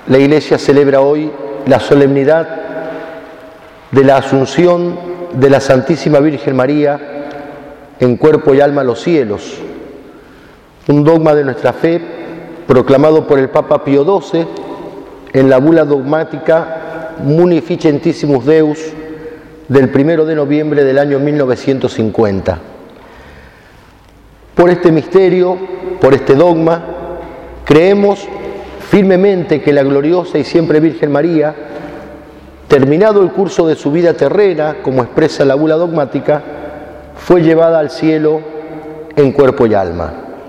La Iglesia celebra hoy la solemnidad de la Asunción de la Santísima Virgen María en cuerpo y alma a los cielos, un dogma de nuestra fe proclamado por el Papa Pío XII en la bula dogmática Munificentissimus Deus del 1 de noviembre del año 1950. Por este misterio, por este dogma, creemos firmemente que la gloriosa y siempre Virgen María, terminado el curso de su vida terrena, como expresa la bula dogmática, fue llevada al cielo en cuerpo y alma.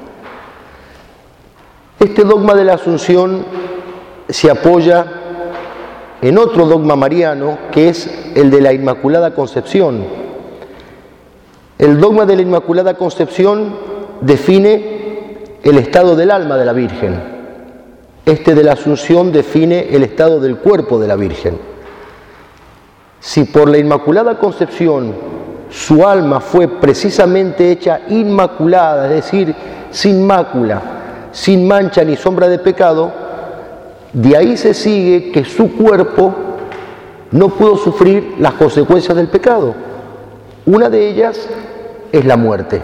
Este dogma de la Asunción se apoya en otro dogma mariano, que es el de la Inmaculada Concepción. El dogma de la Inmaculada Concepción define el estado del alma de la Virgen. Este de la Asunción define el estado del cuerpo de la Virgen. Si por la Inmaculada Concepción su alma fue precisamente hecha inmaculada, es decir, sin mácula, sin mancha ni sombra de pecado, de ahí se sigue que su cuerpo no pudo sufrir las consecuencias del pecado. Una de ellas es la muerte.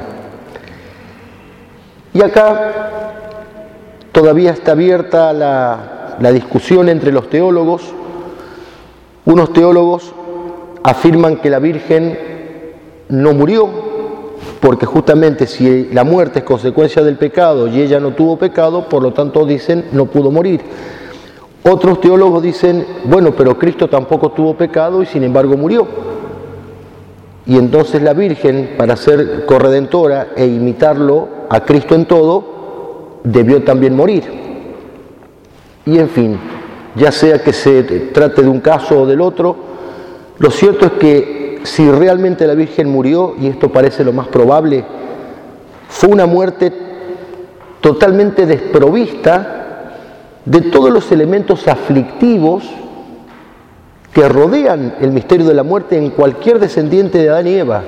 Y acá todavía está abierta la discusión entre los teólogos. Unos teólogos afirman que la Virgen no murió, porque justamente si la muerte es consecuencia del pecado y ella no tuvo pecado, por lo tanto dicen no pudo morir. Otros teólogos dicen, bueno, pero Cristo tampoco tuvo pecado y sin embargo murió. Y entonces la Virgen, para ser corredentora e imitarlo a Cristo en todo, debió también morir. Y en fin, ya sea que se trate de un caso o del otro, lo cierto es que si realmente la Virgen murió, y esto parece lo más probable, fue una muerte totalmente desprovista de todos los elementos aflictivos que rodean el misterio de la muerte en cualquier descendiente de Adán y Eva.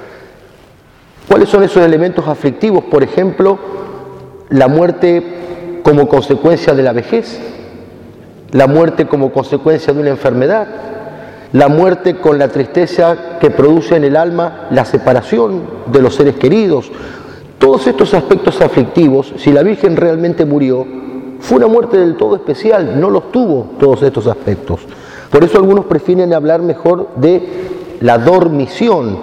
¿Cuáles son esos elementos aflictivos? Por ejemplo, la muerte como consecuencia de la vejez, la muerte como consecuencia de una enfermedad, la muerte con la tristeza que produce en el alma la separación de los seres queridos. Todos estos aspectos aflictivos, si la Virgen realmente murió, fue una muerte del todo especial, no los tuvo todos estos aspectos. Por eso algunos prefieren hablar mejor de la dormición.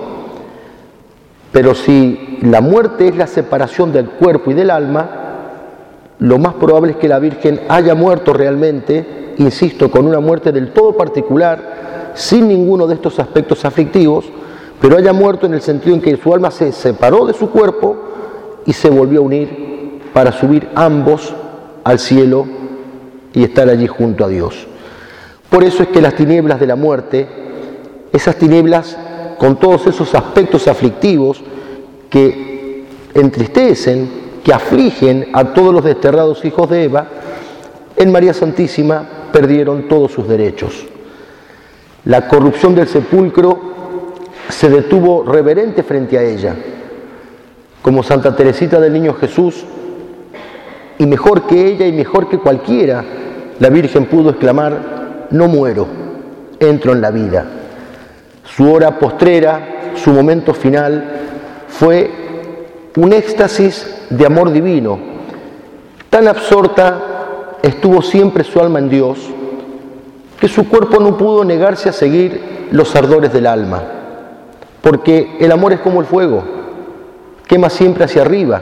Pero si la muerte es la separación del cuerpo y del alma, lo más probable es que la Virgen haya muerto realmente, insisto, con una muerte del todo particular, sin ninguno de estos aspectos aflictivos, pero haya muerto en el sentido en que su alma se separó de su cuerpo y se volvió a unir para subir ambos al cielo y estar allí junto a Dios. Por eso es que las tinieblas de la muerte, esas tinieblas con todos esos aspectos aflictivos que entristecen, que afligen a todos los desterrados hijos de Eva, en María Santísima perdieron todos sus derechos. La corrupción del sepulcro se detuvo reverente frente a ella, como Santa Teresita del Niño Jesús, y mejor que ella y mejor que cualquiera, la Virgen pudo exclamar: no muero, entro en la vida. Su hora postrera, su momento final, fue un éxtasis de amor divino. Tan absorta estuvo siempre su alma en Dios, que su cuerpo no pudo negarse a seguir los ardores del alma, porque el amor es como el fuego, quema siempre hacia arriba.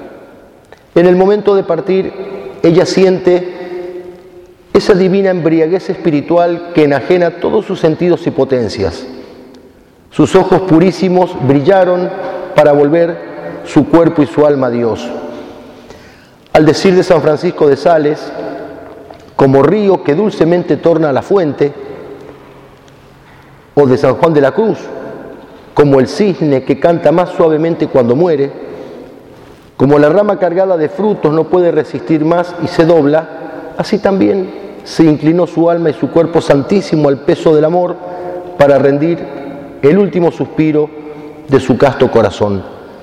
En el momento de partir, ella siente esa divina embriaguez espiritual que enajena todos sus sentidos y potencias. Sus ojos purísimos brillaron para volver su cuerpo y su alma a Dios. Al decir de San Francisco de Sales, como río que dulcemente torna a la fuente, o de San Juan de la Cruz, como el cisne que canta más suavemente cuando muere, como la rama cargada de frutos no puede resistir más y se dobla, así también se inclinó su alma y su cuerpo santísimo al peso del amor para rendir el último suspiro de su casto corazón.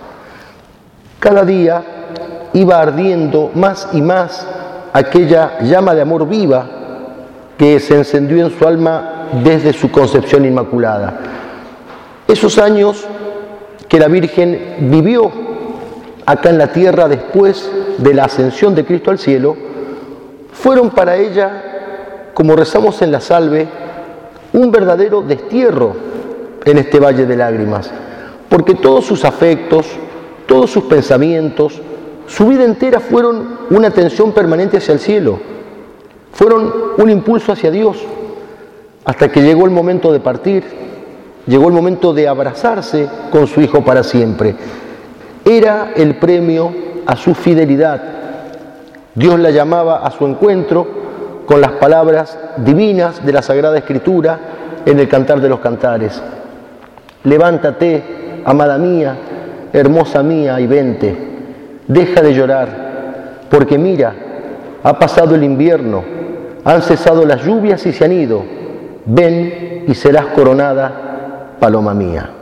Cada día iba ardiendo más y más aquella llama de amor viva que se encendió en su alma desde su concepción inmaculada. Esos años que la Virgen vivió acá en la tierra después de la ascensión de Cristo al cielo, fueron para ella, como rezamos en la salve, un verdadero destierro en este valle de lágrimas, porque todos sus afectos, todos sus pensamientos, su vida entera fueron una atención permanente hacia el cielo, fueron un impulso hacia Dios, hasta que llegó el momento de partir, llegó el momento de abrazarse con su Hijo para siempre. Era el premio a su fidelidad. Dios la llamaba a su encuentro con las palabras divinas de la Sagrada Escritura en el Cantar de los Cantares. Levántate, amada mía, hermosa mía, y vente. Deja de llorar, porque mira, ha pasado el invierno, han cesado las lluvias y se han ido. Ven y serás coronada, paloma mía.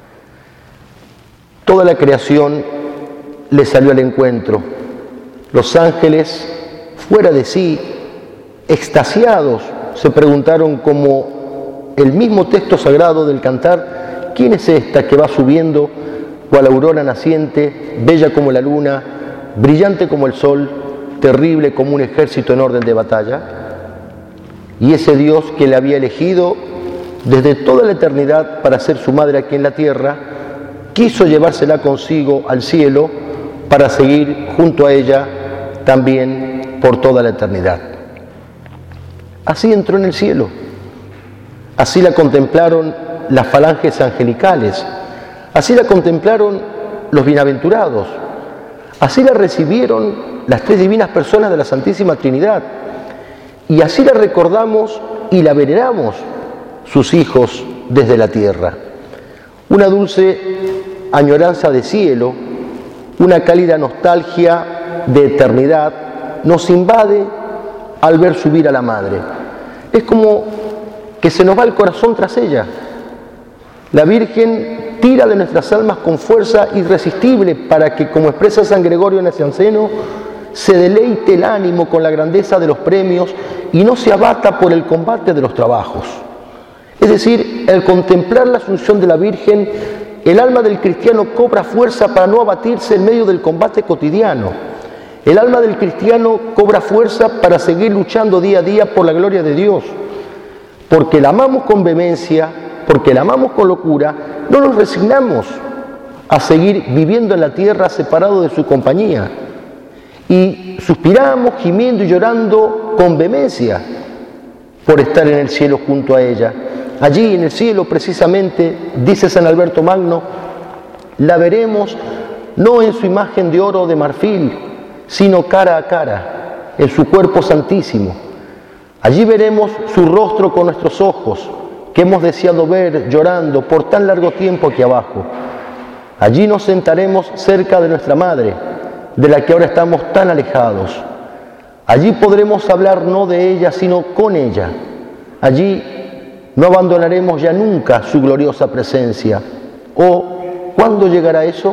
Toda la creación le salió al encuentro. Los ángeles, fuera de sí, extasiados, se preguntaron, como el mismo texto sagrado del Cantar: ¿quién es esta que va subiendo cual aurora naciente, bella como la luna, brillante como el sol, terrible como un ejército en orden de batalla? Y ese Dios que le había elegido desde toda la eternidad para ser su madre aquí en la tierra, quiso llevársela consigo al cielo para seguir junto a ella también por toda la eternidad. Así entró en el cielo, así la contemplaron las falanges angelicales, así la contemplaron los bienaventurados, así la recibieron las tres divinas personas de la Santísima Trinidad, y así la recordamos y la veneramos sus hijos desde la tierra. Una dulce añoranza de cielo, una cálida nostalgia de eternidad nos invade al ver subir a la Madre. Es como que se nos va el corazón tras ella. La Virgen tira de nuestras almas con fuerza irresistible para que, como expresa San Gregorio Nacianceno, se deleite el ánimo con la grandeza de los premios y no se abata por el combate de los trabajos. Es decir, al contemplar la asunción de la Virgen, el alma del cristiano cobra fuerza para no abatirse en medio del combate cotidiano. El alma del cristiano cobra fuerza para seguir luchando día a día por la gloria de Dios. Porque la amamos con vehemencia, porque la amamos con locura, no nos resignamos a seguir viviendo en la tierra separados de su compañía. Y suspiramos, gimiendo y llorando con vehemencia por estar en el cielo junto a ella. Allí en el cielo, precisamente, dice San Alberto Magno, la veremos no en su imagen de oro o de marfil, sino cara a cara, en su cuerpo santísimo. Allí veremos su rostro con nuestros ojos, que hemos deseado ver llorando por tan largo tiempo aquí abajo. Allí nos sentaremos cerca de nuestra Madre, de la que ahora estamos tan alejados. Allí podremos hablar no de ella, sino con ella. Allí no abandonaremos ya nunca su gloriosa presencia. ¿O cuándo llegará eso?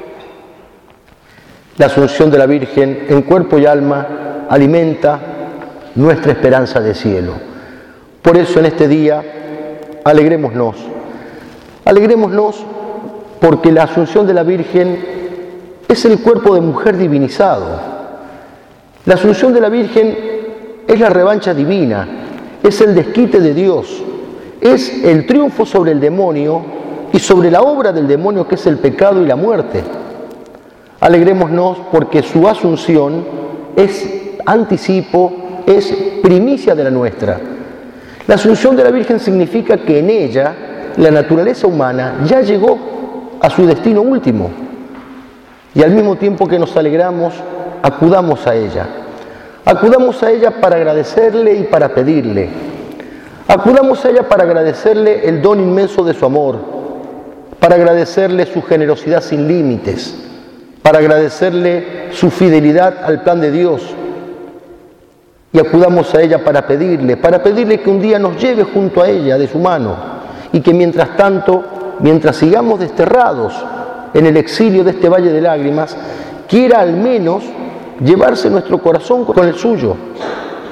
La asunción de la Virgen en cuerpo y alma alimenta nuestra esperanza de cielo. Por eso en este día alegrémonos. Alegrémonos porque la asunción de la Virgen es el cuerpo de mujer divinizado. La asunción de la Virgen es la revancha divina, es el desquite de Dios, es el triunfo sobre el demonio y sobre la obra del demonio, que es el pecado y la muerte. Alegrémonos porque su asunción es anticipo, es primicia de la nuestra. La asunción de la Virgen significa que en ella la naturaleza humana ya llegó a su destino último. Y al mismo tiempo que nos alegramos, acudamos a ella. Acudamos a ella para agradecerle y para pedirle. Acudamos a ella para agradecerle el don inmenso de su amor, para agradecerle su generosidad sin límites, para agradecerle su fidelidad al plan de Dios. Y acudamos a ella para pedirle que un día nos lleve junto a ella de su mano y que mientras tanto, mientras sigamos desterrados en el exilio de este valle de lágrimas, quiera al menos llevarse nuestro corazón con el suyo.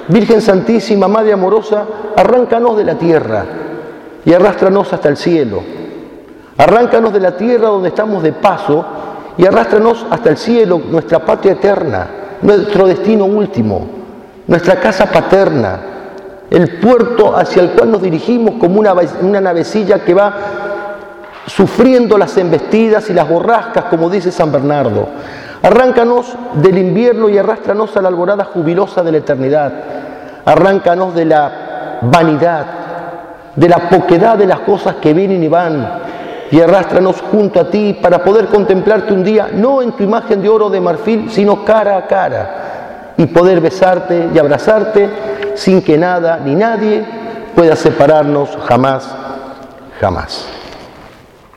Virgen Santísima, Madre amorosa, arráncanos de la tierra y arrástranos hasta el cielo. Arráncanos de la tierra donde estamos de paso y arrástranos hasta el cielo, nuestra patria eterna, nuestro destino último, nuestra casa paterna, el puerto hacia el cual nos dirigimos como una navecilla que va sufriendo las embestidas y las borrascas, como dice San Bernardo. Arráncanos del invierno y arrástranos a la alborada jubilosa de la eternidad. Arráncanos de la vanidad, de la poquedad de las cosas que vienen y van, y arrástranos junto a ti para poder contemplarte un día, no en tu imagen de oro o de marfil, sino cara a cara, y poder besarte y abrazarte sin que nada ni nadie pueda separarnos jamás, jamás.